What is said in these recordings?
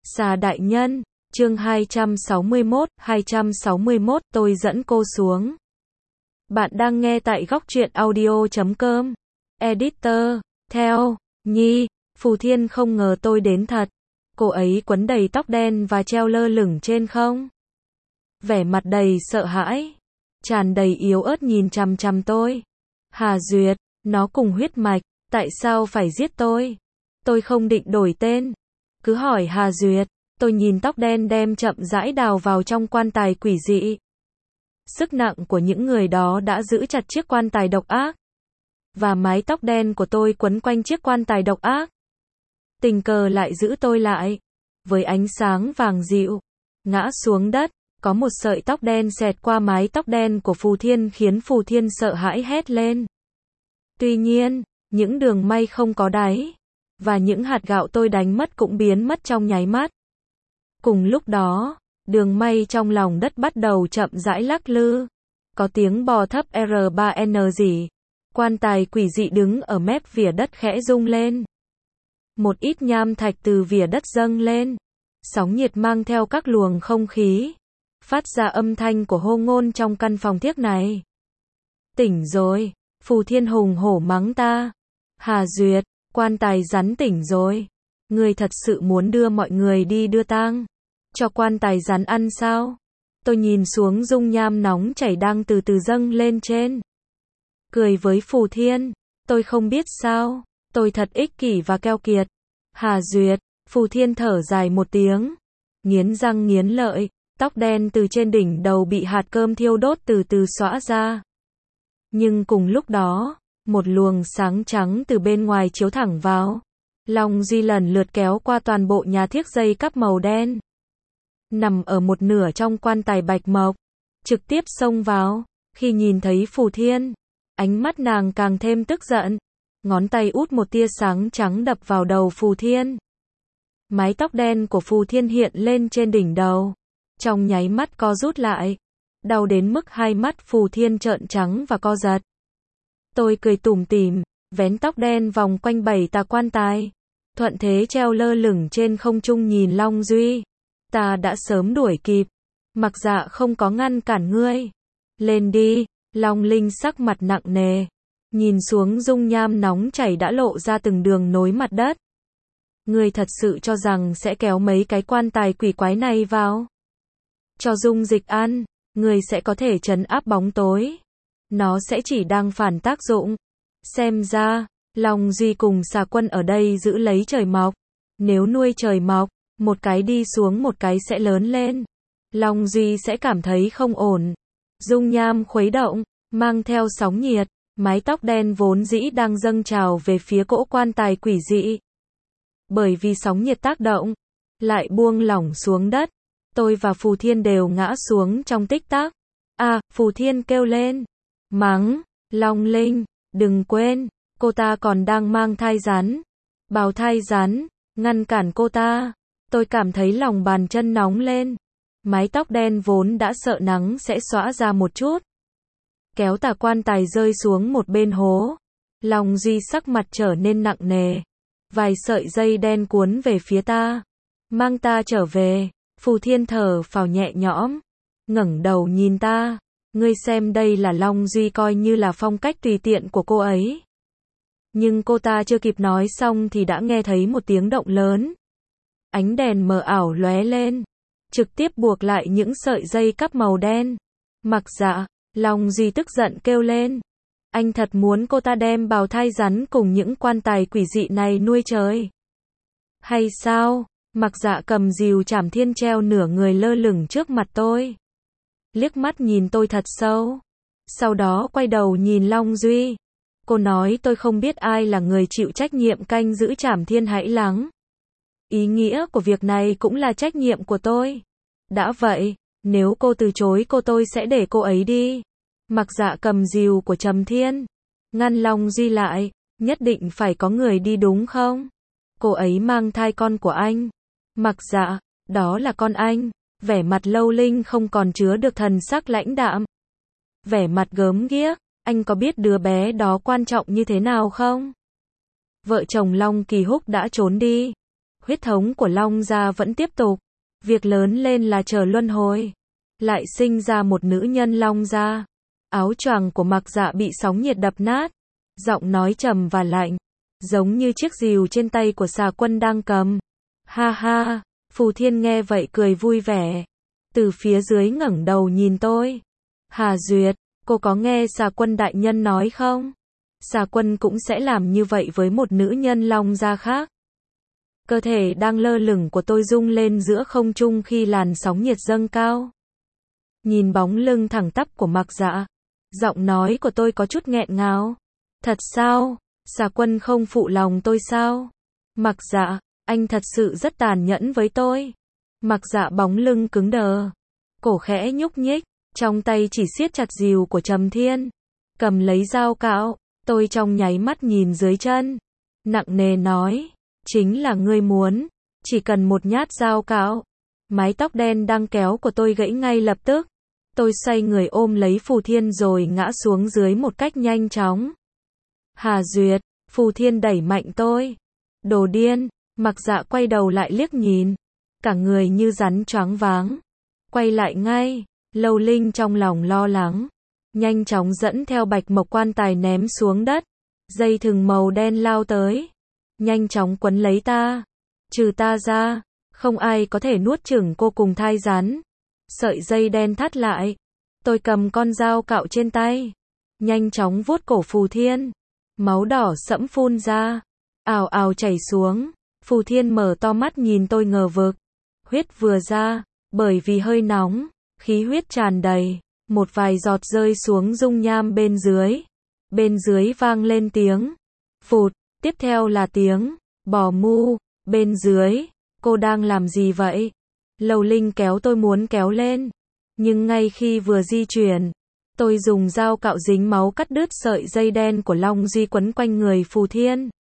Xà đại nhân, chương 261, tôi dẫn cô xuống. Bạn đang nghe tại góc truyện audio.com. Editor, theo, Nhi, Phù Thiên không ngờ tôi đến thật. Cô ấy quấn đầy tóc đen và treo lơ lửng trên không. Vẻ mặt đầy sợ hãi, tràn đầy yếu ớt nhìn chằm chằm tôi. Hà Duyệt, nó cùng huyết mạch, tại sao phải giết tôi? Tôi không định đổi tên. Cứ hỏi Hà Duyệt. Tôi nhìn tóc đen đem chậm rãi đào vào trong quan tài quỷ dị. Sức nặng của những người đó đã giữ chặt chiếc quan tài độc ác. Và mái tóc đen của tôi quấn quanh chiếc quan tài độc ác. Tình cờ lại giữ tôi lại. Với ánh sáng vàng dịu, ngã xuống đất, có một sợi tóc đen xẹt qua mái tóc đen của Phù Thiên khiến Phù Thiên sợ hãi hét lên. Tuy nhiên, những đường may không có đáy. Và những hạt gạo tôi đánh mất cũng biến mất trong nháy mắt. Cùng lúc đó, đường may trong lòng đất bắt đầu chậm rãi lắc lư. Có tiếng bò thấp R3N gì. Quan tài quỷ dị đứng ở mép vỉa đất khẽ rung lên. Một ít nham thạch từ vỉa đất dâng lên. Sóng nhiệt mang theo các luồng không khí. Phát ra âm thanh của hô ngôn trong căn phòng thiếc này. Tỉnh rồi, Phù Thiên hùng hổ mắng ta. Hà Duyệt, quan tài rắn tỉnh rồi. Người thật sự muốn đưa mọi người đi đưa tang cho quan tài rắn ăn sao? Tôi nhìn xuống dung nham nóng chảy đang từ từ dâng lên trên. Cười với Phù Thiên. Tôi không biết sao. Tôi thật ích kỷ và keo kiệt. Hà Duyệt, Phù Thiên thở dài một tiếng. Nghiến răng nghiến lợi. Tóc đen từ trên đỉnh đầu bị hạt cơm thiêu đốt từ từ xõa ra. Nhưng cùng lúc đó, một luồng sáng trắng từ bên ngoài chiếu thẳng vào. Long Duy lần lượt kéo qua toàn bộ nhà thiếc dây cắp màu đen. Nằm ở một nửa trong quan tài bạch mộc. Trực tiếp xông vào. Khi nhìn thấy Phù Thiên, ánh mắt nàng càng thêm tức giận. Ngón tay út một tia sáng trắng đập vào đầu Phù Thiên. Mái tóc đen của Phù Thiên hiện lên trên đỉnh đầu. Trong nháy mắt co rút lại. Đau đến mức hai mắt Phù Thiên trợn trắng và co giật. Tôi cười tủm tỉm, vén tóc đen vòng quanh 7 tà quan tài. Thuận thế treo lơ lửng trên không trung nhìn Long Duy. Ta đã sớm đuổi kịp. Mặc dạ không có ngăn cản ngươi. Lên đi, Long Linh sắc mặt nặng nề. Nhìn xuống dung nham nóng chảy đã lộ ra từng đường nối mặt đất. Ngươi thật sự cho rằng sẽ kéo mấy cái quan tài quỷ quái này vào? Cho dung dịch ăn, ngươi sẽ có thể trấn áp bóng tối. Nó sẽ chỉ đang phản tác dụng. Xem ra, Long Duy cùng xà quân ở đây giữ lấy trời mọc. Nếu nuôi trời mọc, một cái đi xuống một cái sẽ lớn lên. Long Duy sẽ cảm thấy không ổn. Dung nham khuấy động, mang theo sóng nhiệt. Mái tóc đen vốn dĩ đang dâng trào về phía cỗ quan tài quỷ dị. Bởi vì sóng nhiệt tác động, lại buông lỏng xuống đất. Tôi và Phù Thiên đều ngã xuống trong tích tắc. Phù Thiên kêu lên. Mắng, Long Linh, đừng quên, cô ta còn đang mang thai rắn. Bào thai rắn, ngăn cản cô ta. Tôi cảm thấy lòng bàn chân nóng lên. Mái tóc đen vốn đã sợ nắng sẽ xõa ra một chút. Kéo tà quan tài rơi xuống một bên hố. Long Duy sắc mặt trở nên nặng nề. Vài sợi dây đen cuốn về phía ta. Mang ta trở về. Phù Thiên thở phào nhẹ nhõm. Ngẩng đầu nhìn ta. Ngươi xem đây là Long Duy coi như là phong cách tùy tiện của cô ấy. Nhưng cô ta chưa kịp nói xong thì đã nghe thấy một tiếng động lớn. Ánh đèn mờ ảo lóe lên. Trực tiếp buộc lại những sợi dây cắp màu đen. Mặc dạ, Long Duy tức giận kêu lên. Anh thật muốn cô ta đem bào thai rắn cùng những quan tài quỷ dị này nuôi trời? Hay sao? Mặc dạ cầm rìu chảm thiên treo nửa người lơ lửng trước mặt tôi. Liếc mắt nhìn tôi thật sâu. Sau đó quay đầu nhìn Long Duy. Cô nói tôi không biết ai là người chịu trách nhiệm canh giữ Trảm Thiên Hãi Lắng. Ý nghĩa của việc này cũng là trách nhiệm của tôi. Đã vậy, nếu cô từ chối cô tôi sẽ để cô ấy đi. Mặc dạ cầm rìu của Trầm Thiên. Ngăn Long Duy lại. Nhất định phải có người đi đúng không? Cô ấy mang thai con của anh. Mặc dạ, đó là con anh. Vẻ mặt Lâu Linh không còn chứa được thần sắc lãnh đạm. Vẻ mặt gớm ghiếc, anh có biết đứa bé đó quan trọng như thế nào không? Vợ chồng Long Kỳ Húc đã trốn đi. Huyết thống của Long gia vẫn tiếp tục. Việc lớn lên là chờ luân hồi. Lại sinh ra một nữ nhân Long gia. Áo choàng của Mặc Dạ bị sóng nhiệt đập nát. Giọng nói trầm và lạnh. Giống như chiếc rìu trên tay của Xà Quân đang cầm. Ha ha, Phù Thiên nghe vậy cười vui vẻ. Từ phía dưới ngẩng đầu nhìn tôi. Hà Duyệt, cô có nghe Xà Quân đại nhân nói không? Xà Quân cũng sẽ làm như vậy với một nữ nhân Long gia khác. Cơ thể đang lơ lửng của tôi rung lên giữa không trung khi làn sóng nhiệt dâng cao. Nhìn bóng lưng thẳng tắp của Mặc Dạ, giọng nói của tôi có chút nghẹn ngào. Thật sao? Xà Quân không phụ lòng tôi sao? Mặc Dạ, anh thật sự rất tàn nhẫn với tôi. Mặc Dạ bóng lưng cứng đờ, cổ khẽ nhúc nhích, trong tay chỉ siết chặt rìu của Trầm Thiên, cầm lấy dao cạo. Tôi trong nháy mắt nhìn dưới chân, nặng nề nói, chính là ngươi muốn, chỉ cần một nhát dao cạo. Mái tóc đen đang kéo của tôi gãy ngay lập tức. Tôi xoay người ôm lấy Phù Thiên rồi ngã xuống dưới một cách nhanh chóng. Hà Duyệt, Phù Thiên đẩy mạnh tôi. Đồ điên, Mặc Dạ quay đầu lại liếc nhìn, cả người như rắn choáng váng. Quay lại ngay, Lâu Linh trong lòng lo lắng, nhanh chóng dẫn theo bạch mộc quan tài ném xuống đất. Dây thừng màu đen lao tới, nhanh chóng quấn lấy ta. Trừ ta ra, không ai có thể nuốt chửng cô cùng thai rắn. Sợi dây đen thắt lại. Tôi cầm con dao cạo trên tay, nhanh chóng vuốt cổ Phù Thiên. Máu đỏ sẫm phun ra, ào ào chảy xuống. Phù Thiên mở to mắt nhìn tôi ngờ vực. Huyết vừa ra, bởi vì hơi nóng, khí huyết tràn đầy, một vài giọt rơi xuống dung nham bên dưới. Bên dưới vang lên tiếng phụt, tiếp theo là tiếng bò mu. Bên dưới, cô đang làm gì vậy? Lâu Linh kéo tôi muốn kéo lên, nhưng ngay khi vừa di chuyển, tôi dùng dao cạo dính máu cắt đứt sợi dây đen của Long Duy quấn quanh người Phù Thiên.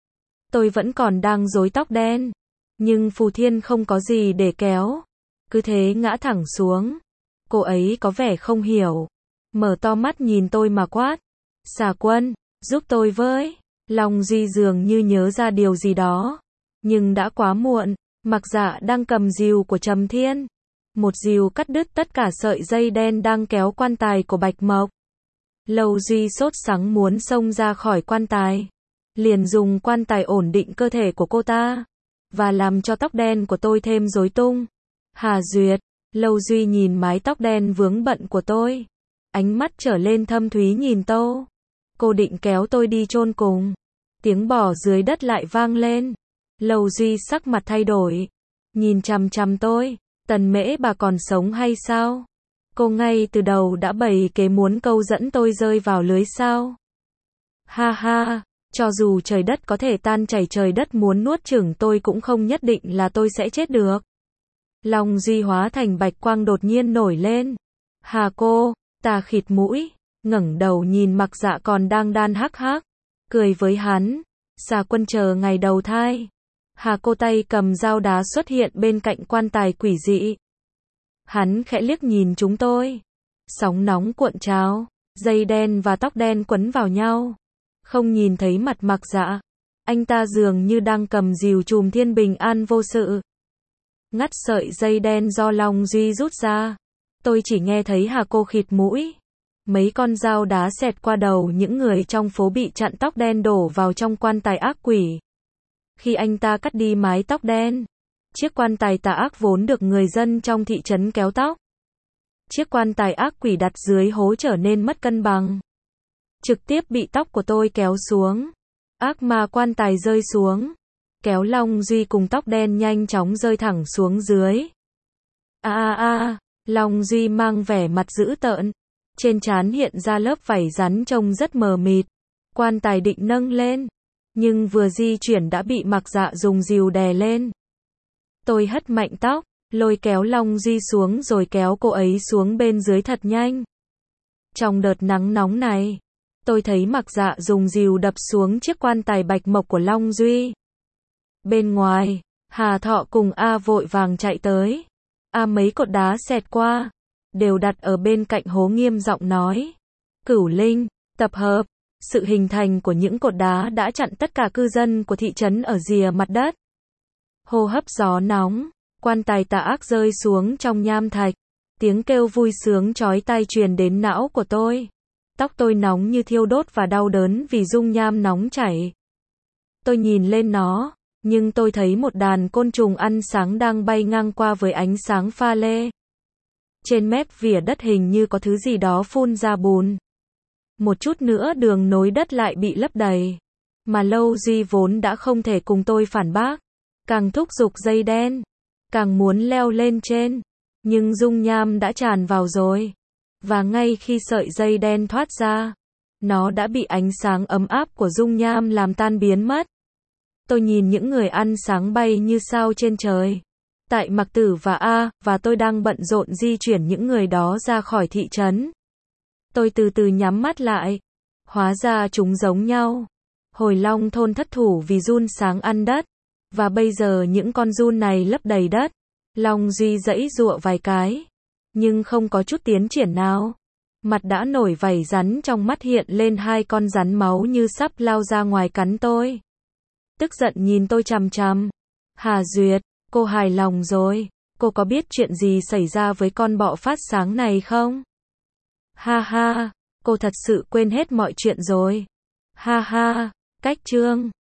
Tôi vẫn còn đang rối tóc đen, nhưng Phù Thiên không có gì để kéo, cứ thế ngã thẳng xuống. Cô ấy có vẻ không hiểu, mở to mắt nhìn tôi mà quát, Xà Quân, giúp tôi với. Long Duy dường như nhớ ra điều gì đó, nhưng đã quá muộn. Mặc Dạ đang cầm rìu của Trầm Thiên, một rìu cắt đứt tất cả sợi dây đen đang kéo quan tài của Bạch Mộc. Lâu Duy sốt sắng muốn xông ra khỏi quan tài, liền dùng quan tài ổn định cơ thể của cô ta, và làm cho tóc đen của tôi thêm rối tung. Hà Duyệt, Lâu Duy nhìn mái tóc đen vướng bận của tôi, ánh mắt trở lên thâm thúy nhìn tôi. Cô định kéo tôi đi chôn cùng. Tiếng bò dưới đất lại vang lên. Lâu Duy sắc mặt thay đổi, nhìn chằm chằm tôi. Tần Mễ bà còn sống hay sao? Cô ngay từ đầu đã bày kế muốn câu dẫn tôi rơi vào lưới sao? Ha ha, cho dù trời đất có thể tan chảy, trời đất muốn nuốt chửng tôi cũng không nhất định là tôi sẽ chết được. Long Duy hóa thành bạch quang đột nhiên nổi lên. Hà cô, ta khịt mũi, ngẩng đầu nhìn Mặc Dạ còn đang đan hắc hắc, cười với hắn. Xà Quân chờ ngày đầu thai. Hà cô tay cầm dao đá xuất hiện bên cạnh quan tài quỷ dị. Hắn khẽ liếc nhìn chúng tôi. Sóng nóng cuộn trào, dây đen và tóc đen quấn vào nhau. Không nhìn thấy mặt Mặc Dạ, anh ta dường như đang cầm rìu chùm thiên bình an vô sự. Ngắt sợi dây đen do Long Duy rút ra. Tôi chỉ nghe thấy Hà cô khịt mũi. Mấy con dao đá xẹt qua đầu những người trong phố bị chặn tóc đen đổ vào trong quan tài ác quỷ. Khi anh ta cắt đi mái tóc đen, chiếc quan tài tà ác vốn được người dân trong thị trấn kéo tóc. Chiếc quan tài ác quỷ đặt dưới hố trở nên mất cân bằng, trực tiếp bị tóc của tôi kéo xuống. Ác ma quan tài rơi xuống, kéo Long Duy cùng tóc đen nhanh chóng rơi thẳng xuống dưới. Long Duy mang vẻ mặt dữ tợn, trên trán hiện ra lớp vảy rắn trông rất mờ mịt. Quan tài định nâng lên, nhưng vừa di chuyển đã bị Mặc Dạ dùng rìu đè lên. Tôi hất mạnh tóc, lôi kéo Long Duy xuống rồi kéo cô ấy xuống bên dưới thật nhanh. Trong đợt nắng nóng này, tôi thấy Mặc Dạ dùng rìu đập xuống chiếc quan tài bạch mộc của Long Duy. Bên ngoài, Hà Thọ cùng A vội vàng chạy tới. A mấy cột đá xẹt qua, đều đặt ở bên cạnh hố, nghiêm giọng nói. Cửu Linh, tập hợp. Sự hình thành của những cột đá đã chặn tất cả cư dân của thị trấn ở rìa mặt đất. hô hấp gió nóng, quan tài tà ác rơi xuống trong nham thạch. Tiếng kêu vui sướng chói tai truyền đến não của tôi. Tóc tôi nóng như thiêu đốt và đau đớn vì dung nham nóng chảy. Tôi nhìn lên nó, nhưng tôi thấy một đàn côn trùng ăn sáng đang bay ngang qua với ánh sáng pha lê. Trên mép vỉa đất hình như có thứ gì đó phun ra bùn. Một chút nữa đường nối đất lại bị lấp đầy. Mà Lâu Duy vốn đã không thể cùng tôi phản bác. Càng thúc giục dây đen, càng muốn leo lên trên. Nhưng dung nham đã tràn vào rồi. Và ngay khi sợi dây đen thoát ra, nó đã bị ánh sáng ấm áp của dung nham làm tan biến mất. Tôi nhìn những người ăn sáng bay như sao trên trời. Tại Mạc Tử và tôi đang bận rộn di chuyển những người đó ra khỏi thị trấn. Tôi từ từ nhắm mắt lại. Hóa ra chúng giống nhau. Hồi long thôn thất thủ vì giun sáng ăn đất. Và bây giờ những con giun này lấp đầy đất. Long Duy giãy giụa vài cái. Nhưng không có chút tiến triển nào. Mặt đã nổi vảy rắn, trong mắt hiện lên hai con rắn máu như sắp lao ra ngoài cắn tôi. Tức giận nhìn tôi chằm chằm. Hà Duyệt, cô hài lòng rồi. Cô có biết chuyện gì xảy ra với con bọ phát sáng này không? Ha ha, cô thật sự quên hết mọi chuyện rồi. Ha ha, cách chương.